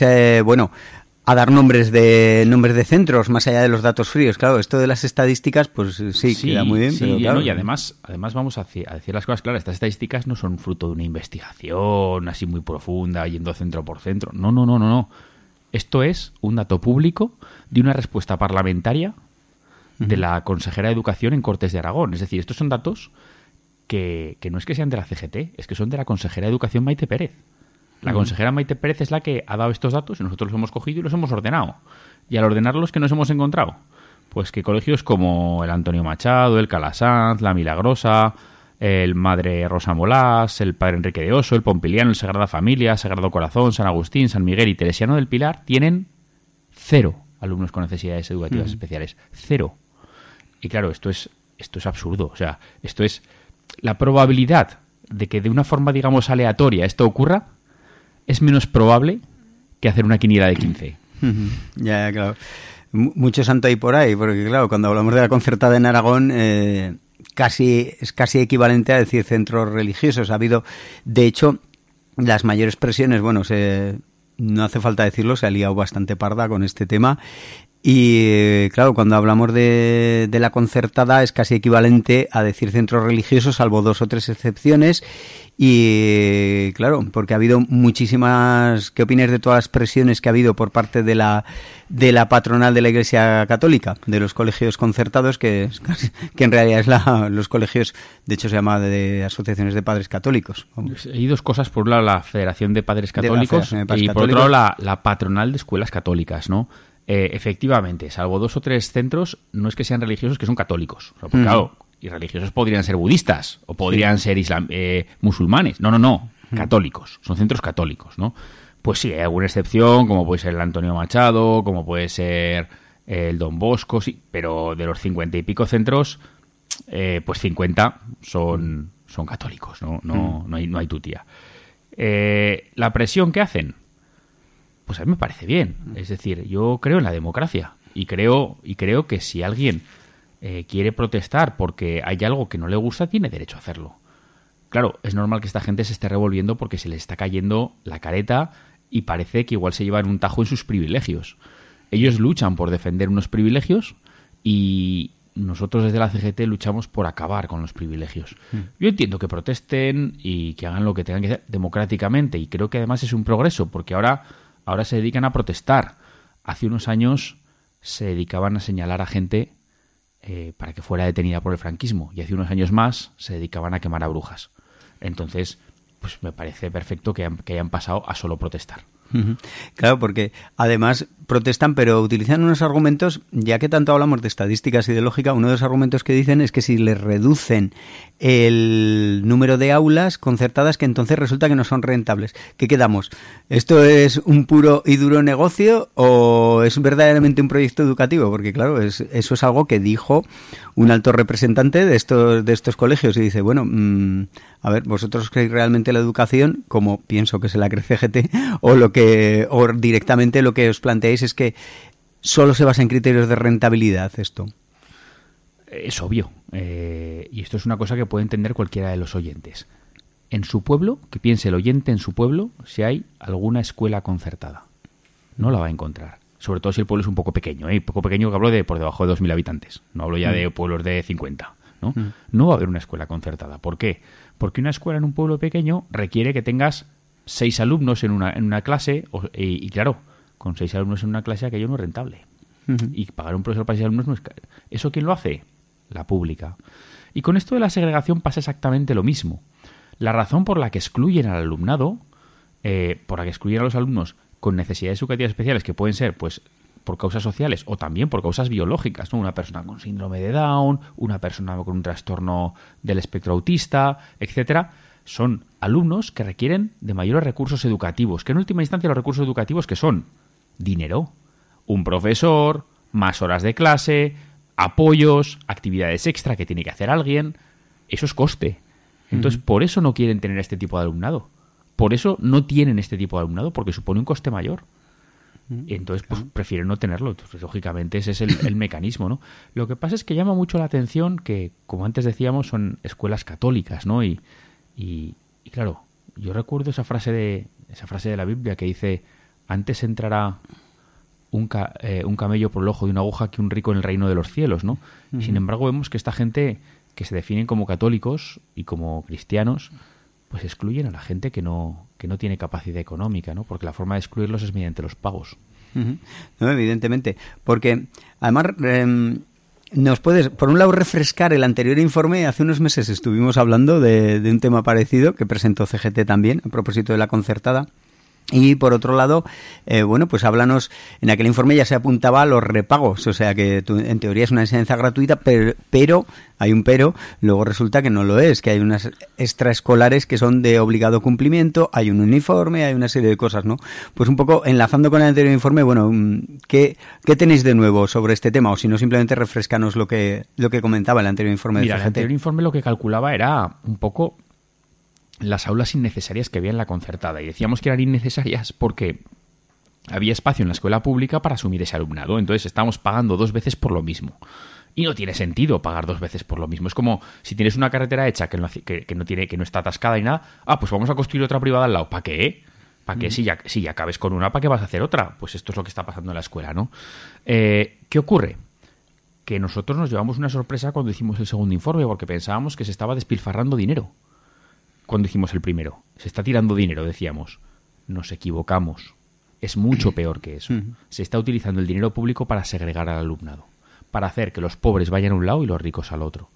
a dar nombres de centros, más allá de los datos fríos? Claro, esto de las estadísticas, pues sí queda muy bien. Sí, pero claro. Y además vamos a decir las cosas claras. Estas estadísticas no son fruto de una investigación así muy profunda, yendo centro por centro. No. Esto es un dato público de una respuesta parlamentaria de la consejera de Educación en Cortes de Aragón. Es decir, estos son datos que no es que sean de la CGT, es que son de la consejera de Educación Maite Pérez. La consejera Maite Pérez es la que ha dado estos datos y nosotros los hemos cogido y los hemos ordenado. Y al ordenarlos, ¿qué nos hemos encontrado? Pues que colegios como el Antonio Machado, el Calasanz, la Milagrosa, el Madre Rosa Molás, el Padre Enrique de Oso, el Pompiliano, el Sagrada Familia, Sagrado Corazón, San Agustín, San Miguel y Teresiano del Pilar tienen 0 alumnos con necesidades educativas especiales. 0. Y claro, esto es absurdo. O sea, esto es la probabilidad de que de una forma, digamos, aleatoria esto ocurra es menos probable que hacer una quiniela de 15. Ya, claro. Mucho santo hay por ahí, porque claro, cuando hablamos de la concertada en Aragón, es casi equivalente a decir centros religiosos. Ha habido, de hecho, las mayores presiones, no hace falta decirlo, se ha liado bastante parda con este tema. Y claro, cuando hablamos de la concertada es casi equivalente a decir centros religiosos, salvo 2 o 3 excepciones. Y claro, porque ha habido muchísimas... ¿Qué opinas de todas las presiones que ha habido por parte de la patronal de la Iglesia Católica, de los colegios concertados, que en realidad es los colegios, de hecho se llama de asociaciones de padres católicos? Hay dos cosas: por un lado la Federación de Padres Católicos y por otro lado la patronal de escuelas católicas, ¿no? Efectivamente, salvo 2 o 3 centros, no es que sean religiosos, que son católicos. O sea, porque, claro, y religiosos podrían ser budistas o podrían ser musulmanes. No. Católicos. Son centros católicos, ¿no? Pues sí, hay alguna excepción, como puede ser el Antonio Machado, como puede ser el Don Bosco, sí, pero de los 50 y pico centros, pues 50 son católicos, no hay tutía. La presión que hacen, pues a mí me parece bien. Es decir, yo creo en la democracia y creo que si alguien quiere protestar porque hay algo que no le gusta, tiene derecho a hacerlo. Claro, es normal que esta gente se esté revolviendo porque se le está cayendo la careta y parece que igual se llevan un tajo en sus privilegios. Ellos luchan por defender unos privilegios y nosotros desde la CGT luchamos por acabar con los privilegios. Yo entiendo que protesten y que hagan lo que tengan que hacer democráticamente, y creo que además es un progreso, porque ahora se dedican a protestar. Hace unos años se dedicaban a señalar a gente para que fuera detenida por el franquismo, y hace unos años más se dedicaban a quemar a brujas. Entonces, pues me parece perfecto que hayan pasado a solo protestar. Claro, porque además protestan, pero utilizan unos argumentos, ya que tanto hablamos de estadísticas y de lógica, uno de los argumentos que dicen es que si les reducen el número de aulas concertadas, que entonces resulta que no son rentables. ¿Qué quedamos? ¿Esto es un puro y duro negocio o es verdaderamente un proyecto educativo? Porque claro, eso es algo que dijo un alto representante de estos colegios y dice, bueno, a ver, ¿vosotros creéis realmente la educación, como pienso que se la cree CGT, o directamente lo que os planteáis es que solo se basa en criterios de rentabilidad esto? Es obvio, y esto es una cosa que puede entender cualquiera de los oyentes. En su pueblo, que piense el oyente en su pueblo, si hay alguna escuela concertada. No la va a encontrar. Sobre todo si el pueblo es un poco pequeño, poco pequeño que hablo de por debajo de 2.000 habitantes. No hablo ya de pueblos de 50, ¿no? No va a haber una escuela concertada. ¿Por qué? Porque una escuela en un pueblo pequeño requiere que tengas 6 alumnos en una clase, y claro, con 6 alumnos en una clase aquello no es rentable. Y pagar un profesor para 6 alumnos no es caro. ¿Eso quién lo hace? La pública. Y con esto de la segregación pasa exactamente lo mismo. La razón por la que excluyen al alumnado, por la que excluyen a los alumnos con necesidades educativas especiales, que pueden ser pues por causas sociales o también por causas biológicas, ¿no? Una persona con síndrome de Down, una persona con un trastorno del espectro autista, etcétera, son alumnos que requieren de mayores recursos educativos, que en última instancia los recursos educativos que son dinero, un profesor, más horas de clase, apoyos, actividades extra que tiene que hacer alguien, eso es coste. Entonces, por eso no quieren tener este tipo de alumnado. Por eso no tienen este tipo de alumnado, porque supone un coste mayor. Entonces, pues prefieren no tenerlo. Entonces, lógicamente, ese es el mecanismo, ¿no? Lo que pasa es que llama mucho la atención que, como antes decíamos, son escuelas católicas, ¿no? Y claro, yo recuerdo esa frase de la Biblia que dice: antes entrará un camello por el ojo de una aguja que un rico en el reino de los cielos, ¿no? Sin embargo, vemos que esta gente que se definen como católicos y como cristianos, pues excluyen a la gente que no tiene capacidad económica, ¿no? Porque la forma de excluirlos es mediante los pagos. No, evidentemente. Porque, además, nos puedes, por un lado, refrescar el anterior informe. Hace unos meses estuvimos hablando de un tema parecido que presentó CGT también, a propósito de la concertada. Y por otro lado, bueno, pues háblanos, en aquel informe ya se apuntaba a los repagos, o sea que en teoría es una enseñanza gratuita, pero hay un pero, luego resulta que no lo es, que hay unas extraescolares que son de obligado cumplimiento, hay un uniforme, hay una serie de cosas, ¿no? Pues un poco enlazando con el anterior informe, bueno, ¿qué tenéis de nuevo sobre este tema? O si no, simplemente refrescanos lo que comentaba el anterior informe de CGT. El anterior informe lo que calculaba era un poco las aulas innecesarias que había en la concertada, y decíamos que eran innecesarias porque había espacio en la escuela pública para asumir ese alumnado, entonces estábamos pagando 2 veces por lo mismo. Y no tiene sentido pagar 2 veces por lo mismo. Es como si tienes una carretera hecha que no está atascada y nada, pues vamos a construir otra privada al lado. ¿Para qué? ¿Para qué? Si ya cabes con una, ¿para qué vas a hacer otra? Pues esto es lo que está pasando en la escuela, ¿no? ¿Qué ocurre? Que nosotros nos llevamos una sorpresa cuando hicimos el segundo informe, porque pensábamos que se estaba despilfarrando dinero. Cuando hicimos el primero, se está tirando dinero, decíamos. Nos equivocamos. Es mucho peor que eso. Se está utilizando el dinero público para segregar al alumnado, para hacer que los pobres vayan a un lado y los ricos al otro.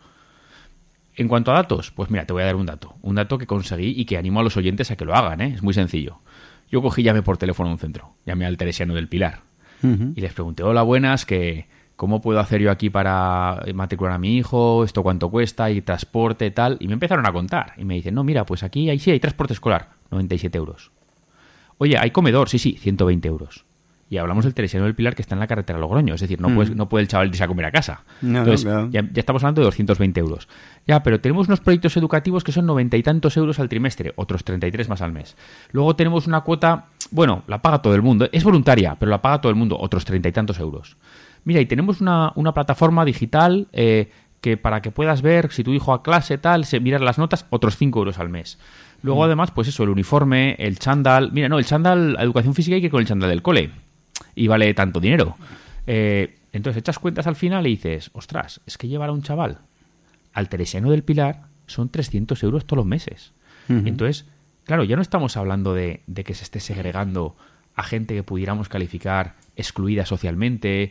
En cuanto a datos, pues mira, te voy a dar un dato que conseguí y que animo a los oyentes a que lo hagan, ¿eh? Es muy sencillo. Yo llamé por teléfono a un centro, llamé al Teresiano del Pilar y les pregunté: hola, buenas, ¿cómo puedo hacer yo aquí para matricular a mi hijo? ¿Esto cuánto cuesta? ¿Y transporte, tal? Y me empezaron a contar. Y me dicen: no, mira, pues aquí hay transporte escolar, 97 euros. Oye, ¿hay comedor? Sí, 120 euros. Y hablamos del Teresiano del Pilar, que está en la carretera Logroño. Es decir, no puede el chaval irse a comer a casa. Entonces, claro. ya estamos hablando de 220 euros. Ya, pero tenemos unos proyectos educativos que son 90 y tantos euros al trimestre, otros 33 más al mes. Luego tenemos una cuota, bueno, la paga todo el mundo. Es voluntaria, pero la paga todo el mundo, otros 30 y tantos euros. Mira, y tenemos una plataforma digital que para que puedas ver si tu hijo a clase, tal, mirar las notas, otros 5 euros al mes. Luego, además, pues eso, el uniforme, el chándal. Mira, no, el chándal, a educación física hay que ir con el chándal del cole. Y vale tanto dinero. Entonces echas cuentas al final y dices: ostras, es que llevar a un chaval al Teresiano del Pilar son 300 euros todos los meses. Entonces, claro, ya no estamos hablando de que se esté segregando a gente que pudiéramos calificar excluida socialmente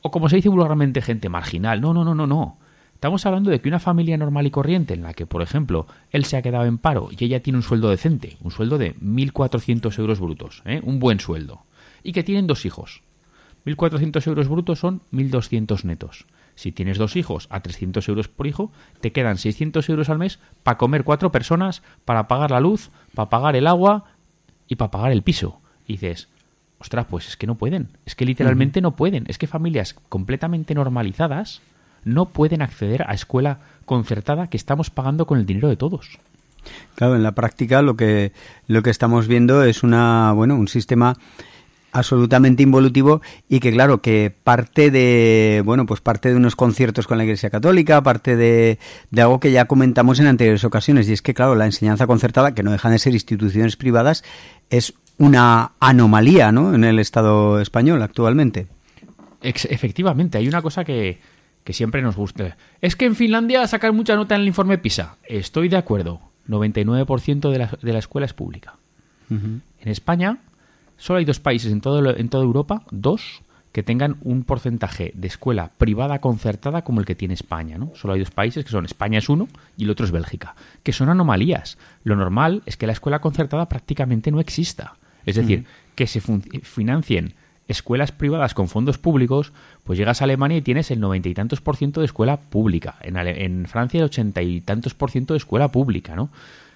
o como se dice vulgarmente, gente marginal. No. Estamos hablando de que una familia normal y corriente en la que, por ejemplo, él se ha quedado en paro y ella tiene un sueldo decente, un sueldo de 1.400 euros brutos, un buen sueldo, y que tienen 2 hijos. 1.400 euros brutos son 1.200 netos. Si tienes 2 hijos a 300 euros por hijo, te quedan 600 euros al mes para comer 4 personas, para pagar la luz, para pagar el agua y para pagar el piso. Y dices, ostras, pues es que no pueden, es que literalmente no pueden. Es que familias completamente normalizadas no pueden acceder a escuela concertada que estamos pagando con el dinero de todos. Claro, en la práctica lo que estamos viendo es un sistema absolutamente involutivo y que claro, que parte de unos conciertos con la Iglesia Católica, parte de algo que ya comentamos en anteriores ocasiones, y es que claro, la enseñanza concertada, que no dejan de ser instituciones privadas, es una anomalía, ¿no?, en el Estado español actualmente. Efectivamente, hay una cosa que siempre nos gusta. Es que en Finlandia sacan mucha nota en el informe PISA. Estoy de acuerdo. 99% de la escuela es pública. En España solo hay 2 países en toda Europa, 2, que tengan un porcentaje de escuela privada concertada como el que tiene España, ¿no? Solo hay 2 países, que son España es uno y el otro es Bélgica, que son anomalías. Lo normal es que la escuela concertada prácticamente no exista. Es decir, que se financien escuelas privadas con fondos públicos, pues llegas a Alemania y tienes el 90 y tantos % de escuela pública. En Francia el 80 y tantos % de escuela pública, ¿no?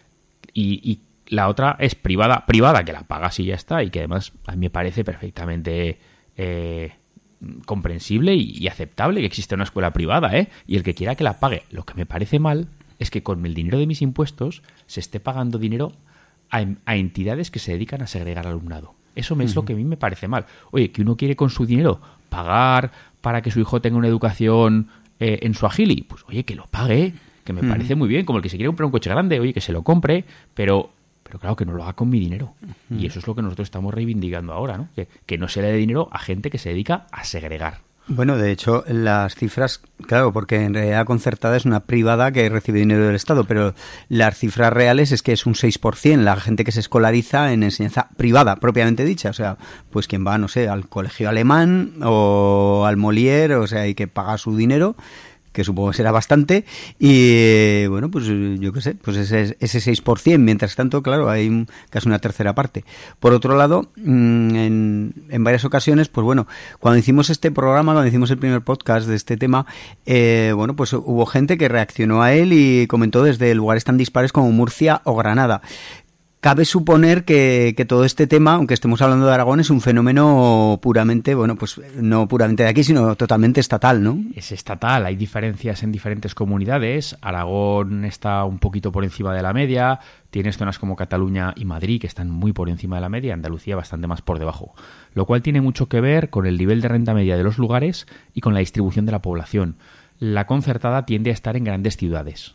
Y la otra es privada, que la pagas y ya está, y que además a mí me parece perfectamente comprensible y aceptable que exista una escuela privada, y el que quiera que la pague. Lo que me parece mal es que con el dinero de mis impuestos se esté pagando dinero a entidades que se dedican a segregar alumnado. Eso es lo que a mí me parece mal. Oye, que uno quiere con su dinero pagar para que su hijo tenga una educación en Swahili, pues oye, que lo pague, que me parece muy bien. Como el que se quiere comprar un coche grande, oye, que se lo compre, pero claro, que no lo haga con mi dinero. Y eso es lo que nosotros estamos reivindicando ahora, ¿no? Que no se le dé dinero a gente que se dedica a segregar. Bueno, de hecho, las cifras, claro, porque en realidad concertada es una privada que recibe dinero del Estado, pero las cifras reales es que es un 6% la gente que se escolariza en enseñanza privada, propiamente dicha. O sea, pues quien va, no sé, al colegio alemán o al Molière, o sea, y que paga su dinero, que supongo que será bastante, y bueno, pues yo qué sé, pues ese 6%, mientras tanto, claro, hay casi una tercera parte. Por otro lado, en varias ocasiones, pues bueno, cuando hicimos este programa, cuando hicimos el primer podcast de este tema, bueno, pues hubo gente que reaccionó a él y comentó desde lugares tan dispares como Murcia o Granada. Cabe suponer que todo este tema, aunque estemos hablando de Aragón, es un fenómeno puramente, bueno, pues no puramente de aquí, sino totalmente estatal, ¿no? Es estatal, hay diferencias en diferentes comunidades. Aragón está un poquito por encima de la media, tienes zonas como Cataluña y Madrid que están muy por encima de la media, Andalucía bastante más por debajo, lo cual tiene mucho que ver con el nivel de renta media de los lugares y con la distribución de la población. La concertada tiende a estar en grandes ciudades.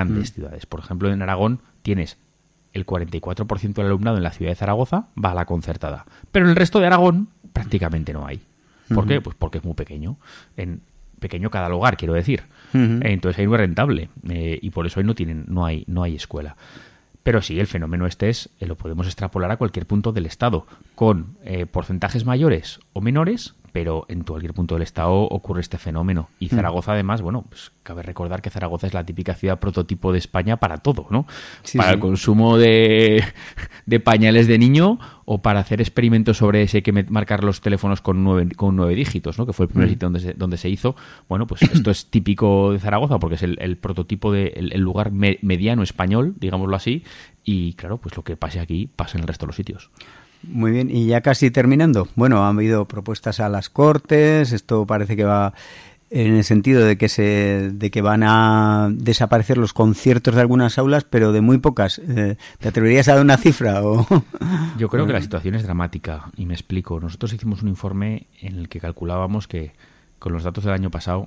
Por ejemplo, en Aragón tienes el 44% del alumnado en la ciudad de Zaragoza va a la concertada. Pero en el resto de Aragón prácticamente no hay. ¿Por qué? Pues porque es muy pequeño. En pequeño cada lugar, quiero decir. Entonces ahí no es rentable. Y por eso ahí no hay escuela. Pero sí, el fenómeno lo podemos extrapolar a cualquier punto del Estado, con porcentajes mayores o menores, pero en cualquier punto del Estado ocurre este fenómeno. Y Zaragoza, además, bueno, pues cabe recordar que Zaragoza es la típica ciudad prototipo de España para todo, ¿no? Sí, para el consumo de pañales de niño o para hacer experimentos sobre si hay que marcar los teléfonos con 9 dígitos, ¿no? Que fue el primer sitio donde se hizo. Bueno, pues esto es típico de Zaragoza porque es el prototipo el lugar mediano español, digámoslo así. Y claro, pues lo que pase aquí pasa en el resto de los sitios. Muy bien, y ya casi terminando. Bueno, han habido propuestas a las Cortes, esto parece que va en el sentido de que van a desaparecer los conciertos de algunas aulas, pero de muy pocas. ¿Te atreverías a dar una cifra? O... Yo creo que la situación es dramática, y me explico. Nosotros hicimos un informe en el que calculábamos que con los datos del año pasado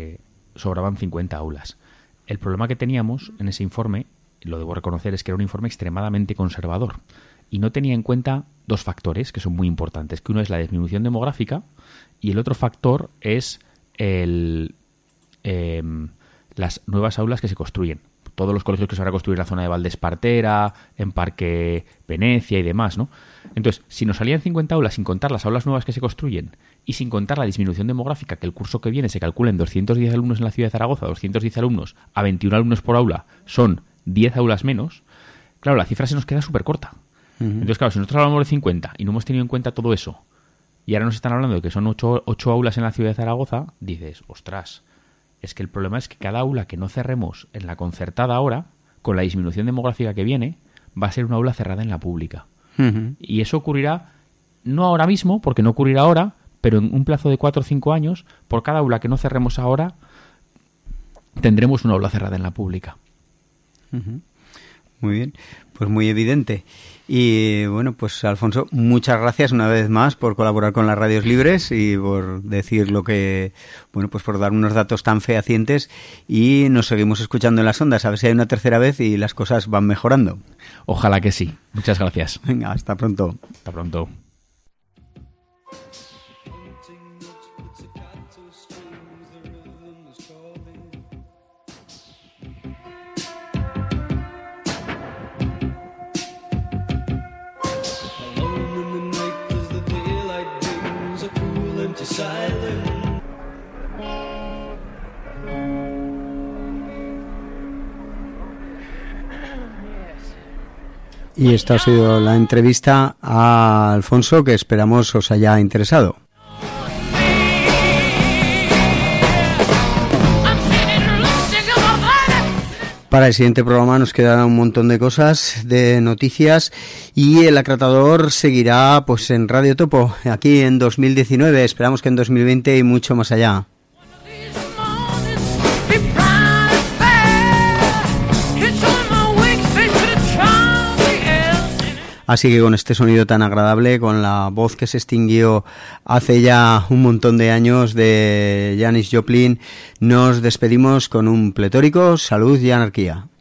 sobraban 50 aulas. El problema que teníamos en ese informe, lo debo reconocer, es que era un informe extremadamente conservador. Y no tenía en cuenta 2 factores que son muy importantes, que uno es la disminución demográfica y el otro factor es las nuevas aulas que se construyen. todos los colegios que se van a construir en la zona de Valdespartera, en Parque Venecia y demás, ¿no? Entonces, si nos salían 50 aulas sin contar las aulas nuevas que se construyen y sin contar la disminución demográfica, que el curso que viene se calcula en 210 alumnos en la ciudad de Zaragoza, 210 alumnos a 21 alumnos por aula, son 10 aulas menos, claro, la cifra se nos queda súper corta. Entonces, claro, si nosotros hablamos de 50 y no hemos tenido en cuenta todo eso, y ahora nos están hablando de que son 8 aulas en la ciudad de Zaragoza, dices, ostras, es que el problema es que cada aula que no cerremos en la concertada ahora, con la disminución demográfica que viene, va a ser una aula cerrada en la pública. Y eso ocurrirá, no ahora mismo, porque no ocurrirá ahora, pero en un plazo de 4 o 5 años, por cada aula que no cerremos ahora, tendremos una aula cerrada en la pública. Muy bien, pues muy evidente. Y bueno, pues Alfonso, muchas gracias una vez más por colaborar con las radios libres y por decir lo que, bueno, pues por dar unos datos tan fehacientes, y nos seguimos escuchando en las ondas, a ver si hay una tercera vez y las cosas van mejorando. Ojalá que sí. Muchas gracias. Venga, hasta pronto. Hasta pronto. Y esta ha sido la entrevista a Alfonso, que esperamos os haya interesado. Para el siguiente programa nos quedan un montón de cosas, de noticias, y el acratador seguirá pues en Radio Topo, aquí en 2019, esperamos que en 2020 y mucho más allá. Así que con este sonido tan agradable, con la voz que se extinguió hace ya un montón de años de Janis Joplin, nos despedimos con un pletórico salud y anarquía.